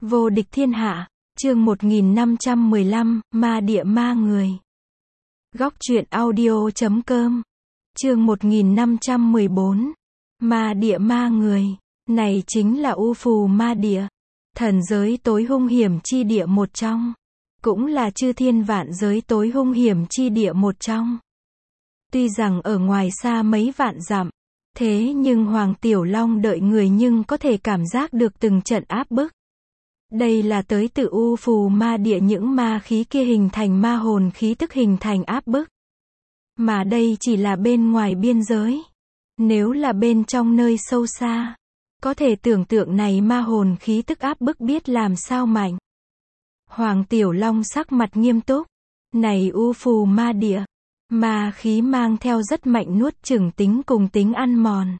Vô địch thiên hạ, chương 1515, ma địa ma người. Góc truyện audio.com, chương 1514, ma địa ma người. Này chính là U Phù Ma Địa, thần giới tối hung hiểm chi địa một trong, cũng là chư thiên vạn giới tối hung hiểm chi địa một trong. Tuy rằng ở ngoài xa mấy vạn dặm, thế nhưng Hoàng Tiểu Long đợi người nhưng có thể cảm giác được từng trận áp bức. Đây là tới từ U Phù Ma Địa, những ma khí kia hình thành ma hồn khí tức hình thành áp bức. Mà đây chỉ là bên ngoài biên giới. Nếu là bên trong nơi sâu xa, có thể tưởng tượng này ma hồn khí tức áp bức biết làm sao mạnh. Hoàng Tiểu Long sắc mặt nghiêm túc. Này U Phù Ma Địa, ma khí mang theo rất mạnh nuốt chửng tính cùng tính ăn mòn.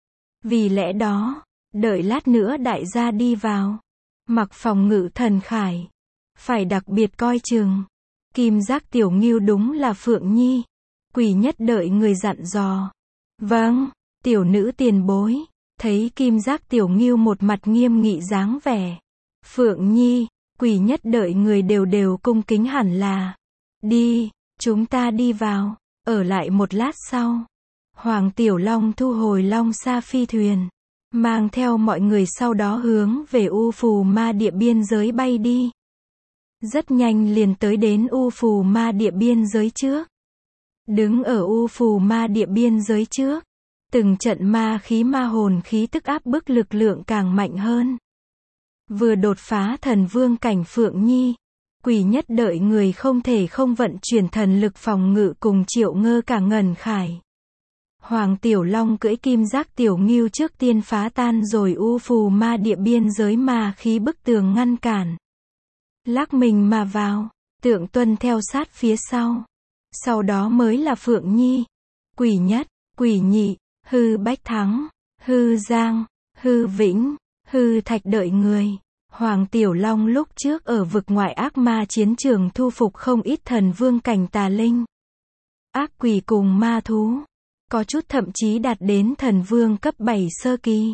Vì lẽ đó, đợi lát nữa đại gia đi vào, mặc phòng ngự thần khải, phải đặc biệt coi chừng. Kim Giác Tiểu Ngưu đúng là Phượng Nhi. Quỷ Nhất đợi người dặn dò. Vâng, tiểu nữ tiền bối. Thấy Kim Giác Tiểu Ngưu một mặt nghiêm nghị dáng vẻ. Phượng Nhi, Quỷ Nhất đợi người đều cung kính hẳn là. Đi, chúng ta đi vào. Ở lại một lát sau, Hoàng Tiểu Long thu hồi Long Sa phi thuyền, mang theo mọi người sau đó hướng về U Phù Ma Địa biên giới bay đi. Rất nhanh liền tới đến U Phù Ma Địa biên giới trước. Đứng ở U Phù Ma Địa biên giới trước, từng trận ma khí ma hồn khí tức áp bức lực lượng càng mạnh hơn. Vừa đột phá thần vương cảnh Phượng Nhi, Quỷ Nhất đợi người không thể không vận chuyển thần lực phòng ngự cùng Triệu Ngơ cả Ngần Khải. Hoàng Tiểu Long cưỡi Kim Giác Tiểu Ngưu trước tiên phá tan rồi U Phù Ma Địa biên giới ma khí bức tường ngăn cản. Lắc mình mà vào, Tượng Tuân theo sát phía sau. Sau đó mới là Phượng Nhi, Quỷ Nhất, Quỷ Nhị, Hư Bách Thắng, Hư Giang, Hư Vĩnh, Hư Thạch đợi người. Hoàng Tiểu Long lúc trước ở vực ngoại ác ma chiến trường thu phục không ít thần vương cảnh tà linh, ác quỷ cùng ma thú. Có chút thậm chí đạt đến thần vương cấp 7 sơ kỳ.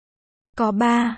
Có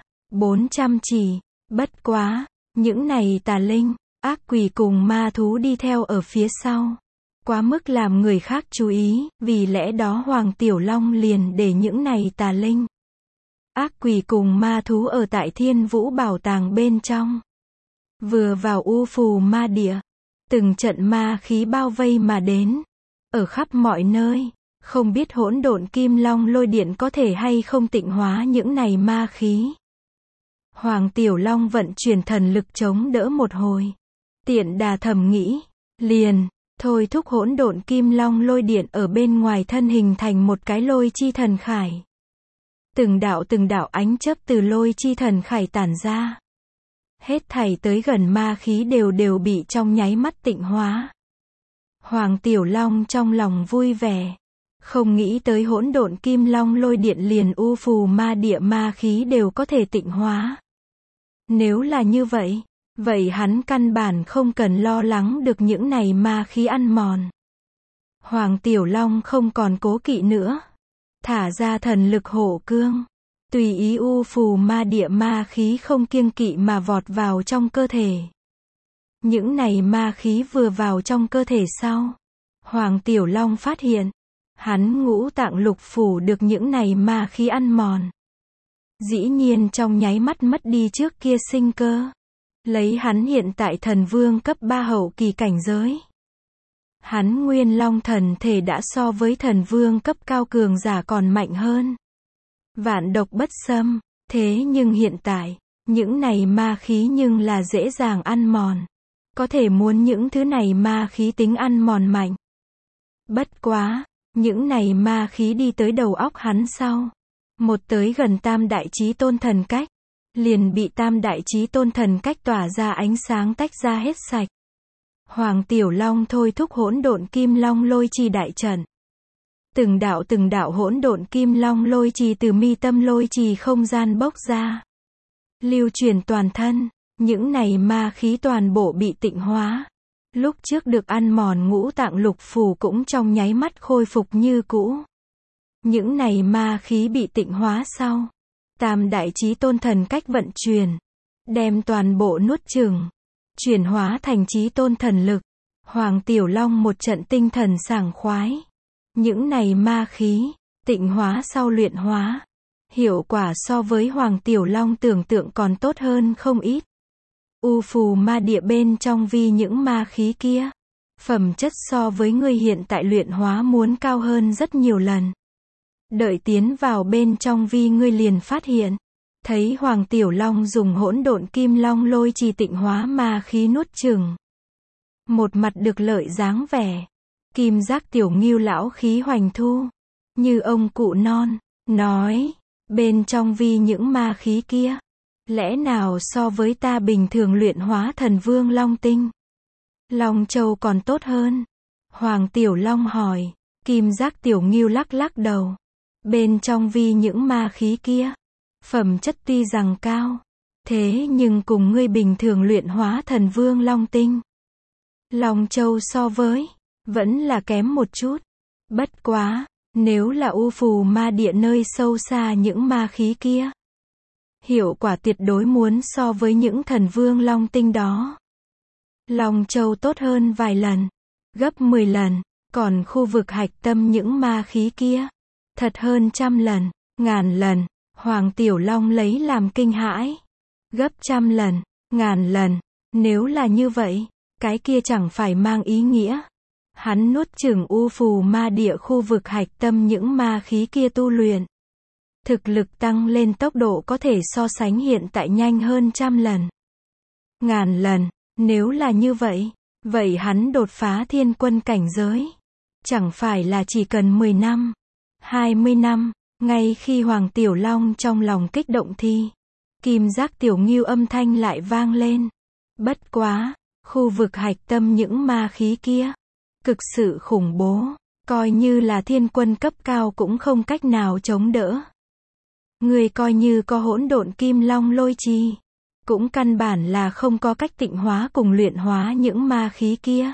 400 chỉ. Bất quá, những này tà linh, ác quỷ cùng ma thú đi theo ở phía sau. Quá mức làm người khác chú ý, vì lẽ đó Hoàng Tiểu Long liền để những này tà linh, ác quỷ cùng ma thú ở tại Thiên Vũ Bảo Tàng bên trong. Vừa vào U Phù Ma Địa, từng trận ma khí bao vây mà đến, ở khắp mọi nơi. Không biết hỗn độn kim long lôi điện có thể hay không tịnh hóa những này ma khí. Hoàng Tiểu Long vận chuyển thần lực chống đỡ một hồi. Tiện đà thầm nghĩ, liền thôi thúc hỗn độn kim long lôi điện ở bên ngoài thân hình thành một cái lôi chi thần khải. Từng đạo ánh chớp từ lôi chi thần khải tản ra. Hết thảy tới gần ma khí đều bị trong nháy mắt tịnh hóa. Hoàng Tiểu Long trong lòng vui vẻ. Không nghĩ tới hỗn độn kim long lôi điện liền U Phù Ma Địa ma khí đều có thể tịnh hóa. Nếu là như vậy, vậy hắn căn bản không cần lo lắng được những này ma khí ăn mòn. Hoàng Tiểu Long không còn cố kỵ nữa. Thả ra thần lực hộ cương. Tùy ý U Phù Ma Địa ma khí không kiêng kỵ mà vọt vào trong cơ thể. Những này ma khí vừa vào trong cơ thể sau, Hoàng Tiểu Long phát hiện, hắn ngũ tạng lục phủ được những này ma khí ăn mòn. Dĩ nhiên trong nháy mắt mất đi trước kia sinh cơ. Lấy hắn hiện tại thần vương cấp 3 hậu kỳ cảnh giới. Hắn nguyên long thần thể đã so với thần vương cấp cao cường giả còn mạnh hơn. Vạn độc bất xâm, thế nhưng hiện tại, những này ma khí nhưng là dễ dàng ăn mòn. Có thể muốn những thứ này ma khí tính ăn mòn mạnh. Bất quá, những này ma khí đi tới đầu óc hắn sau. Một tới gần Tam Đại Chí Tôn thần cách, liền bị Tam Đại Chí Tôn thần cách tỏa ra ánh sáng tách ra hết sạch. Hoàng Tiểu Long thôi thúc hỗn độn kim long lôi trì đại trận. Từng đạo hỗn độn kim long lôi trì từ mi tâm lôi trì không gian bốc ra. Lưu truyền toàn thân, những này ma khí toàn bộ bị tịnh hóa. Lúc trước được ăn mòn ngũ tạng lục phủ cũng trong nháy mắt khôi phục như cũ. Những này ma khí bị tịnh hóa sau, Tam Đại Chí Tôn thần cách vận chuyển. đem toàn bộ nuốt chửng, chuyển hóa thành chí tôn thần lực. Hoàng Tiểu Long một trận tinh thần sảng khoái. Những này ma khí, tịnh hóa sau luyện hóa, hiệu quả so với Hoàng Tiểu Long tưởng tượng còn tốt hơn không ít. U phù ma địa bên trong vi những ma khí kia, phẩm chất so với ngươi hiện tại luyện hóa muốn cao hơn rất nhiều lần. Đợi tiến vào bên trong vi ngươi liền phát hiện, thấy Hoàng Tiểu Long dùng hỗn độn kim long lôi trì tịnh hóa ma khí nuốt chửng. Một mặt được lợi dáng vẻ, kim giác tiểu ngưu lão khí hoành thu, như ông cụ non, nói, bên trong vi những ma khí kia, lẽ nào so với ta bình thường luyện hóa thần vương long tinh, Long Châu còn tốt hơn? Hoàng Tiểu Long hỏi. Kim giác tiểu ngưu lắc lắc đầu. Bên trong vi những ma khí kia, phẩm chất tuy rằng cao, thế nhưng cùng ngươi bình thường luyện hóa thần vương long tinh, Long Châu so với, vẫn là kém một chút. Bất quá, nếu là u phù ma địa nơi sâu xa những ma khí kia, hiệu quả tuyệt đối muốn so với những thần vương long tinh đó. Long Châu tốt hơn vài lần, gấp 10 lần, còn khu vực hạch tâm những ma khí kia, thật hơn 100 lần, ngàn lần. Hoàng Tiểu Long lấy làm kinh hãi. Gấp 100 lần, ngàn lần, nếu là như vậy, cái kia chẳng phải mang ý nghĩa hắn nuốt chửng u phù ma địa khu vực hạch tâm những ma khí kia tu luyện, thực lực tăng lên tốc độ có thể so sánh hiện tại nhanh hơn 100 lần, ngàn lần. Nếu là như vậy, vậy hắn đột phá thiên quân cảnh giới, chẳng phải là chỉ cần 10 năm, 20 năm. Ngay khi Hoàng Tiểu Long trong lòng kích động thì, kim giác tiểu ngưu âm thanh lại vang lên. Bất quá, khu vực hạch tâm những ma khí kia, cực sự khủng bố, coi như là thiên quân cấp cao cũng không cách nào chống đỡ. Người coi như có hỗn độn kim long lôi trì, cũng căn bản là không có cách tịnh hóa cùng luyện hóa những ma khí kia.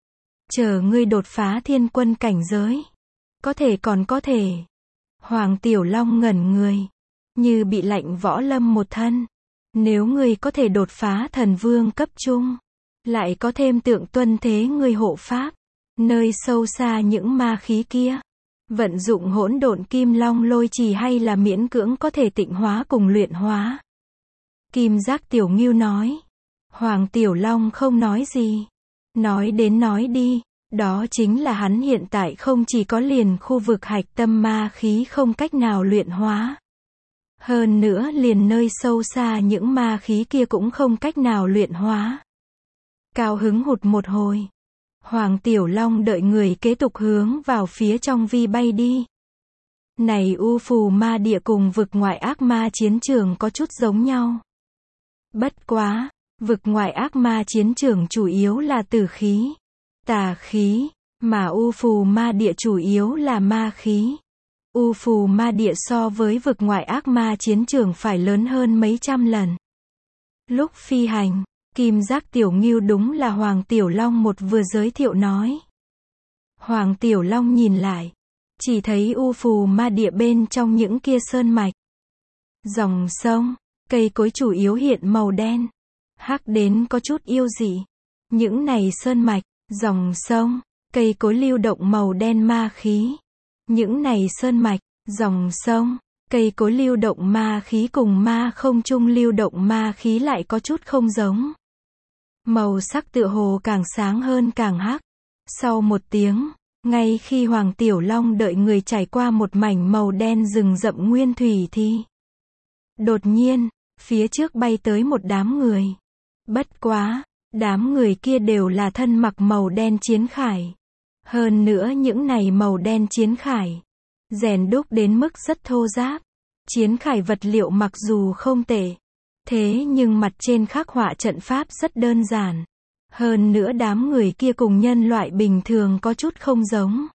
Chờ ngươi đột phá thiên quân cảnh giới, có thể còn có thể. Hoàng Tiểu Long ngẩn người, như bị lạnh võ lâm một thân. Nếu ngươi có thể đột phá thần vương cấp trung, lại có thêm tượng tuân thế ngươi hộ pháp, nơi sâu xa những ma khí kia, vận dụng hỗn độn kim long lôi trì hay là miễn cưỡng có thể tịnh hóa cùng luyện hóa. Kim giác tiểu ngưu nói. Hoàng Tiểu Long không nói gì. Nói đến nói đi, đó chính là hắn hiện tại không chỉ có liền khu vực hạch tâm ma khí không cách nào luyện hóa, hơn nữa liền nơi sâu xa những ma khí kia cũng không cách nào luyện hóa. Cao hứng hụt một hồi, Hoàng Tiểu Long đợi người kế tục hướng vào phía trong vi bay đi. Này u phù ma địa cùng vực ngoại ác ma chiến trường có chút giống nhau. Bất quá, vực ngoại ác ma chiến trường chủ yếu là tử khí, tà khí, mà u phù ma địa chủ yếu là ma khí. U phù ma địa so với vực ngoại ác ma chiến trường phải lớn hơn mấy trăm lần. Lúc phi hành, kim giác tiểu ngưu đúng là Hoàng Tiểu Long một vừa giới thiệu nói. Hoàng Tiểu Long nhìn lại, chỉ thấy u phù ma địa bên trong những kia sơn mạch, dòng sông, cây cối chủ yếu hiện màu đen, hắc đến có chút yêu dị. Những này sơn mạch, dòng sông, cây cối lưu động màu đen ma khí. Những này sơn mạch, dòng sông, cây cối lưu động ma khí cùng ma không trung lưu động ma khí lại có chút không giống. Màu sắc tựa hồ càng sáng hơn càng hắc. Sau một tiếng, ngay khi Hoàng Tiểu Long đợi người trải qua một mảnh màu đen rừng rậm nguyên thủy thì đột nhiên, phía trước bay tới một đám người. Bất quá, đám người kia đều là thân mặc màu đen chiến khải. Hơn nữa những này màu đen chiến khải, rèn đúc đến mức rất thô ráp. Chiến khải vật liệu mặc dù không tệ, thế nhưng mặt trên khắc họa trận pháp rất đơn giản. Hơn nữa đám người kia cùng nhân loại bình thường có chút không giống.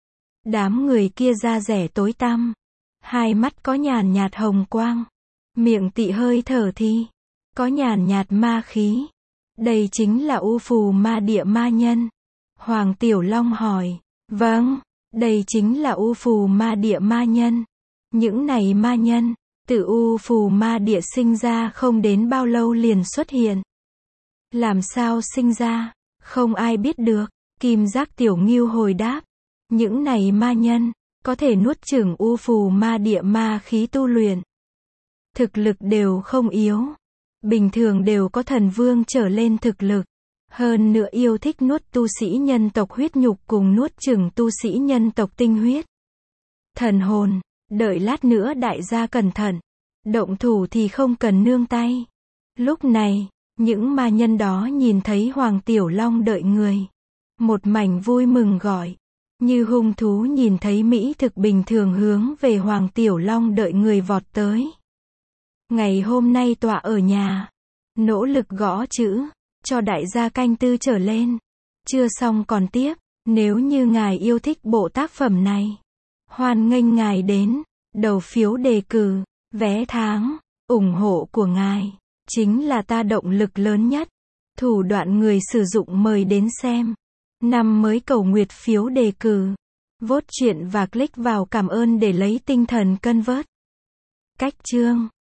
Đám người kia da rẻ tối tăm, hai mắt có nhàn nhạt hồng quang, miệng tị hơi thở thì có nhàn nhạt ma khí. Đây chính là u phù ma địa ma nhân. Hoàng Tiểu Long hỏi. Vâng, đây chính là u phù ma địa ma nhân. Những này ma nhân, Từ U Phù Ma Địa sinh ra không đến bao lâu liền xuất hiện. Làm sao sinh ra? Không ai biết được. Kim Giác Tiểu Ngưu hồi đáp. Những này ma nhân, có thể nuốt chửng U Phù Ma Địa ma khí tu luyện. Thực lực đều không yếu. Bình thường đều có thần vương trở lên thực lực. Hơn nữa yêu thích nuốt tu sĩ nhân tộc huyết nhục cùng nuốt chửng tu sĩ nhân tộc tinh huyết. Thần hồn, đợi lát nữa đại gia cẩn thận. Động thủ thì không cần nương tay. Lúc này, những ma nhân đó nhìn thấy Hoàng Tiểu Long đợi người. Một mảnh vui mừng gọi. Như hung thú nhìn thấy mỹ thực bình thường hướng về Hoàng Tiểu Long đợi người vọt tới. Ngày hôm nay tọa ở nhà. Nỗ lực gõ chữ. Cho đại gia canh tư trở lên. Chưa xong còn tiếp. Nếu như ngài yêu thích bộ tác phẩm này. Hoan nghênh ngài đến. Đầu phiếu đề cử. Vé tháng. ủng hộ của ngài. Chính là ta động lực lớn nhất. Thủ đoạn người sử dụng mời đến xem. Năm mới cầu nguyệt phiếu đề cử. Vote chuyện và click vào cảm ơn để lấy tinh thần cân vớt. Cách chương